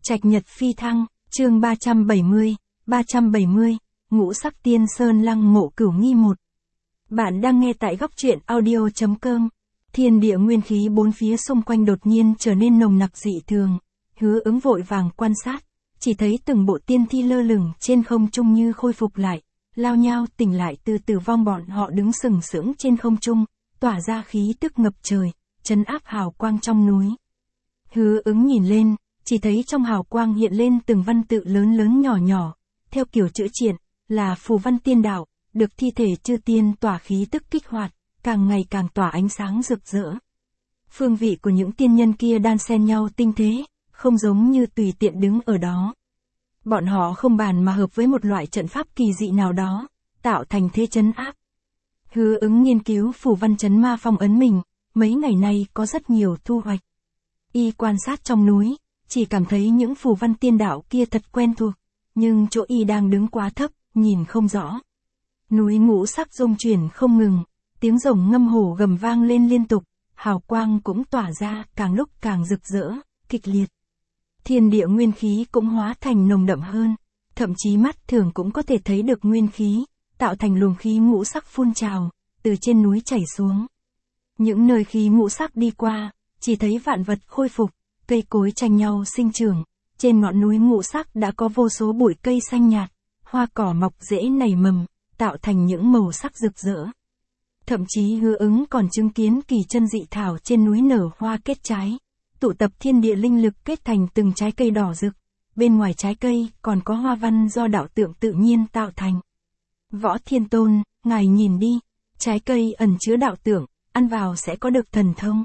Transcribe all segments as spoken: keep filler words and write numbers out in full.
Trạch Nhật Phi Thăng, chương ba trăm bảy mươi, ba trăm bảy mươi, Ngũ Sắc Tiên Sơn Lăng Mộ Cửu Nghi một. Bạn đang nghe tại góc truyện audio chấm com. Thiên địa nguyên khí bốn phía xung quanh đột nhiên trở nên nồng nặc dị thường, Hứa Ứng vội vàng quan sát, chỉ thấy từng bộ tiên thi lơ lửng trên không trung như khôi phục lại, lao nhau tỉnh lại từ tử vong, bọn họ đứng sừng sững trên không trung, tỏa ra khí tức ngập trời, trấn áp hào quang trong núi. Hứa Ứng nhìn lên, chỉ thấy trong hào quang hiện lên từng văn tự lớn lớn nhỏ nhỏ, theo kiểu chữ triện, là phù văn tiên đạo, được thi thể chư tiên tỏa khí tức kích hoạt, càng ngày càng tỏa ánh sáng rực rỡ. Phương vị của những tiên nhân kia đan xen nhau tinh tế, không giống như tùy tiện đứng ở đó. Bọn họ không bàn mà hợp với một loại trận pháp kỳ dị nào đó, tạo thành thế trấn áp. Hứa Ứng nghiên cứu phù văn trấn ma phong ấn mình, mấy ngày nay có rất nhiều thu hoạch. Y quan sát trong núi, chỉ cảm thấy những phù văn tiên đạo kia thật quen thuộc, nhưng chỗ Y đang đứng quá thấp, nhìn không rõ. Núi ngũ sắc rung chuyển không ngừng, tiếng rồng ngâm hổ gầm vang lên liên tục, hào quang cũng tỏa ra càng lúc càng rực rỡ, kịch liệt. Thiên địa nguyên khí cũng hóa thành nồng đậm hơn, thậm chí mắt thường cũng có thể thấy được nguyên khí, tạo thành luồng khí ngũ sắc phun trào, từ trên núi chảy xuống. Những nơi khí ngũ sắc đi qua, chỉ thấy vạn vật khôi phục, cây cối tranh nhau sinh trưởng, trên ngọn núi ngũ sắc đã có vô số bụi cây xanh nhạt, hoa cỏ mọc rễ nảy mầm, tạo thành những màu sắc rực rỡ. Thậm chí Hứa Ứng còn chứng kiến kỳ chân dị thảo trên núi nở hoa kết trái, tụ tập thiên địa linh lực kết thành từng trái cây đỏ rực, bên ngoài trái cây còn có hoa văn do đạo tượng tự nhiên tạo thành. Võ Thiên Tôn, ngài nhìn đi, trái cây ẩn chứa đạo tượng, ăn vào sẽ có được thần thông.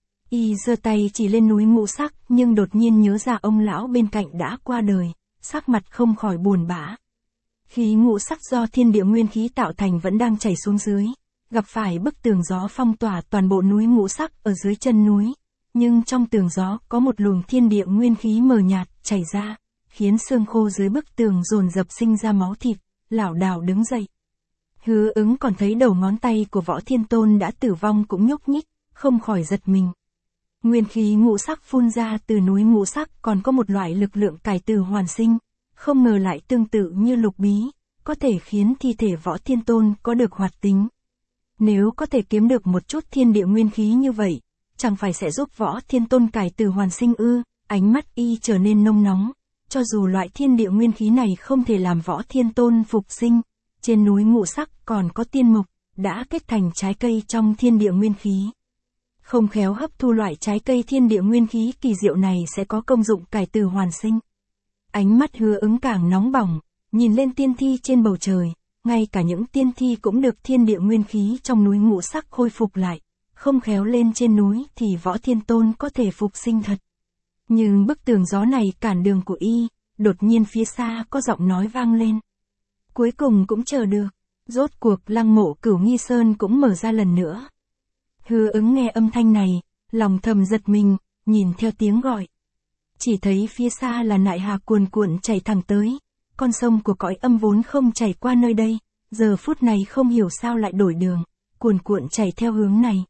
Y giơ tay chỉ lên núi ngũ sắc, nhưng đột nhiên nhớ ra ông lão bên cạnh đã qua đời, sắc mặt không khỏi buồn bã. Khí ngũ sắc do thiên địa nguyên khí tạo thành vẫn đang chảy xuống dưới, gặp phải bức tường gió phong tỏa toàn bộ núi ngũ sắc ở dưới chân núi, nhưng trong tường gió có một luồng thiên địa nguyên khí mờ nhạt chảy ra, khiến xương khô dưới bức tường dồn dập sinh ra máu thịt, lảo đảo đứng dậy. Hứa Ứng còn thấy đầu ngón tay của Võ Thiên Tôn đã tử vong cũng nhúc nhích, không khỏi giật mình. Nguyên khí ngũ sắc phun ra từ núi ngũ sắc còn có một loại lực lượng cải tử hoàn sinh, không ngờ lại tương tự như lục bí, có thể khiến thi thể Võ Thiên Tôn có được hoạt tính. Nếu có thể kiếm được một chút thiên địa nguyên khí như vậy, chẳng phải sẽ giúp Võ Thiên Tôn cải tử hoàn sinh ư? Ánh mắt Y trở nên nông nóng, cho dù loại thiên địa nguyên khí này không thể làm Võ Thiên Tôn phục sinh, trên núi ngũ sắc còn có tiên mục, đã kết thành trái cây trong thiên địa nguyên khí. Không khéo hấp thu loại trái cây thiên địa nguyên khí kỳ diệu này sẽ có công dụng cải tử hoàn sinh. Ánh mắt Hứa Ứng càng nóng bỏng, nhìn lên tiên thi trên bầu trời, ngay cả những tiên thi cũng được thiên địa nguyên khí trong núi ngũ sắc khôi phục lại, không khéo lên trên núi thì Võ Thiên Tôn có thể phục sinh thật. Nhưng bức tường gió này cản đường của Y, đột nhiên phía xa có giọng nói vang lên. Cuối cùng cũng chờ được, rốt cuộc lăng mộ Cửu Nghi Sơn cũng mở ra lần nữa. Hứa Ứng nghe âm thanh này, lòng thầm giật mình, nhìn theo tiếng gọi. Chỉ thấy phía xa là nại hà cuồn cuộn chảy thẳng tới, con sông của cõi âm vốn không chảy qua nơi đây, giờ phút này không hiểu sao lại đổi đường, cuồn cuộn chảy theo hướng này.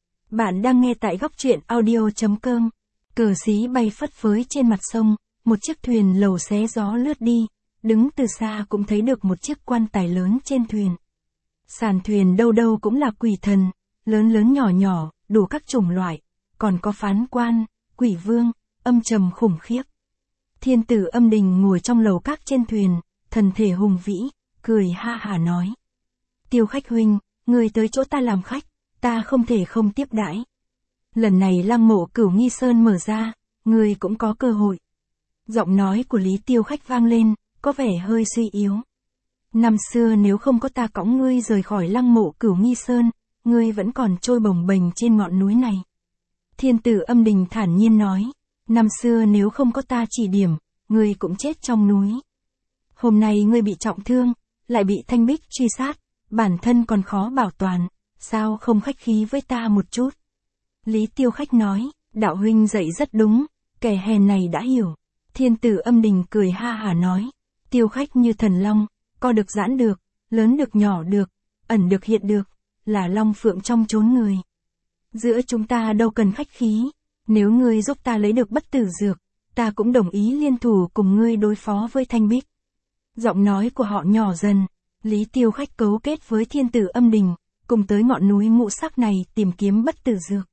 Bạn đang nghe tại góc truyện audio chấm com. Cờ xí bay phất phới trên mặt sông, một chiếc thuyền lầu xé gió lướt đi, đứng từ xa cũng thấy được một chiếc quan tài lớn trên thuyền. Sàn thuyền đâu đâu cũng là quỷ thần, lớn lớn nhỏ nhỏ, đủ các chủng loại, còn có phán quan, quỷ vương, âm trầm khủng khiếp. Thiên tử Âm Đình ngồi trong lầu các trên thuyền, thần thể hùng vĩ, cười ha hả nói. Tiêu Khách huynh, người tới chỗ ta làm khách, ta không thể không tiếp đãi. Lần này lăng mộ Cửu Nghi Sơn mở ra, người cũng có cơ hội. Giọng nói của Lý Tiêu Khách vang lên, có vẻ hơi suy yếu. Năm xưa nếu không có ta cõng ngươi rời khỏi lăng mộ Cửu Nghi Sơn, ngươi vẫn còn trôi bồng bềnh trên ngọn núi này. Thiên tử Âm Đình thản nhiên nói, năm xưa nếu không có ta chỉ điểm, ngươi cũng chết trong núi. Hôm nay ngươi bị trọng thương, lại bị Thanh Bích truy sát, bản thân còn khó bảo toàn, sao không khách khí với ta một chút? Lý Tiêu Khách nói, đạo huynh dạy rất đúng, kẻ hèn này đã hiểu. Thiên tử Âm Đình cười ha hả nói, Tiêu Khách như thần long, co được giãn được, lớn được nhỏ được, ẩn được hiện được, là long phượng trong chốn người. Giữa chúng ta đâu cần khách khí, nếu ngươi giúp ta lấy được bất tử dược, ta cũng đồng ý liên thủ cùng ngươi đối phó với Thanh Bích. Giọng nói của họ nhỏ dần, Lý Tiêu Khách cấu kết với thiên tử Âm Đình, cùng tới ngọn núi ngũ sắc này tìm kiếm bất tử dược.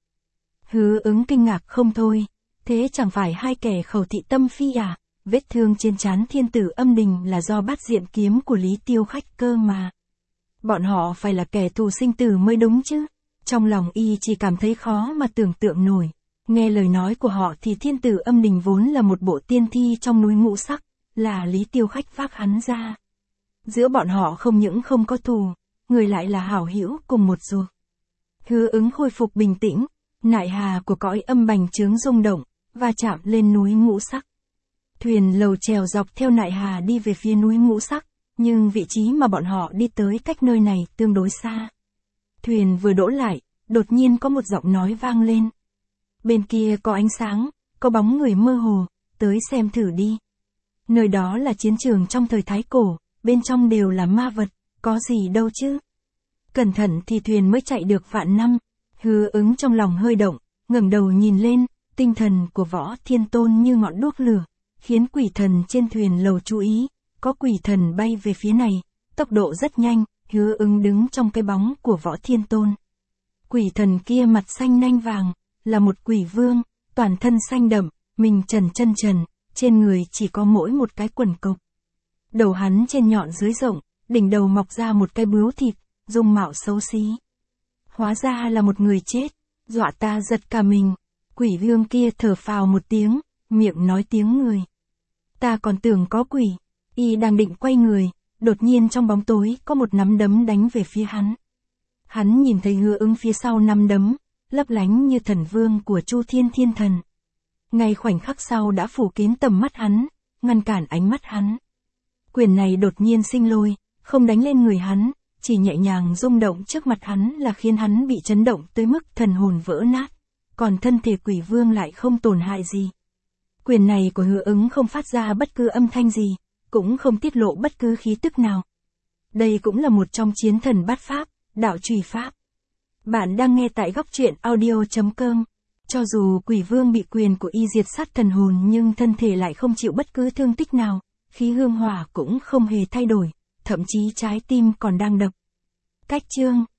Hứa Ứng kinh ngạc không thôi, thế chẳng phải hai kẻ khẩu thị tâm phi à, vết thương trên trán thiên tử Âm Đình là do bát diện kiếm của Lý Tiêu Khách cơ mà. Bọn họ phải là kẻ thù sinh tử mới đúng chứ. Trong lòng y chỉ cảm thấy khó mà tưởng tượng nổi. Nghe lời nói của họ thì thiên tử Âm Đình vốn là một bộ tiên thi trong núi ngũ sắc, là Lý Tiêu Khách vác hắn ra. Giữa bọn họ không những không có thù, người lại là hảo hữu cùng một ruột. Hứa Ứng khôi phục bình tĩnh, nại hà của cõi âm bành trướng rung động, và chạm lên núi ngũ sắc. Thuyền lầu chèo dọc theo nại hà đi về phía núi ngũ sắc, nhưng vị trí mà bọn họ đi tới cách nơi này tương đối xa. Thuyền vừa đỗ lại, đột nhiên có một giọng nói vang lên. Bên kia có ánh sáng, có bóng người mơ hồ, tới xem thử đi. Nơi đó là chiến trường trong thời Thái Cổ, bên trong đều là ma vật, có gì đâu chứ. Cẩn thận thì thuyền mới chạy được vạn năm. Hứa Ứng trong lòng hơi động, ngẩng đầu nhìn lên, tinh thần của Võ Thiên Tôn như ngọn đuốc lửa, khiến quỷ thần trên thuyền lầu chú ý, có quỷ thần bay về phía này, tốc độ rất nhanh, Hứa Ứng đứng trong cái bóng của Võ Thiên Tôn. Quỷ thần kia mặt xanh nanh vàng, là một quỷ vương, toàn thân xanh đậm, mình trần chân trần, trên người chỉ có mỗi một cái quần cộc. Đầu hắn trên nhọn dưới rộng, đỉnh đầu mọc ra một cái bướu thịt, dung mạo xấu xí. Hóa ra là một người chết, dọa ta giật cả mình. Quỷ vương kia thở phào một tiếng, miệng nói tiếng người. Ta còn tưởng có quỷ, y đang định quay người, đột nhiên trong bóng tối có một nắm đấm đánh về phía hắn. Hắn nhìn thấy Hứa Ứng phía sau nắm đấm, lấp lánh như thần vương của Chu Thiên Thiên Thần. Ngay khoảnh khắc sau đã phủ kín tầm mắt hắn, ngăn cản ánh mắt hắn. Quyền này đột nhiên sinh lôi, không đánh lên người hắn, chỉ nhẹ nhàng rung động trước mặt hắn là khiến hắn bị chấn động tới mức thần hồn vỡ nát, còn thân thể quỷ vương lại không tổn hại gì. Quyền này của Hứa Ứng không phát ra bất cứ âm thanh gì, cũng không tiết lộ bất cứ khí tức nào. Đây cũng là một trong chiến thần bát pháp, đạo trùy pháp. Bạn đang nghe tại góc truyện audio chấm com. Cho dù quỷ vương bị quyền của y diệt sát thần hồn nhưng thân thể lại không chịu bất cứ thương tích nào, khí hương hỏa cũng không hề thay đổi, thậm chí trái tim còn đang đập. Cách chương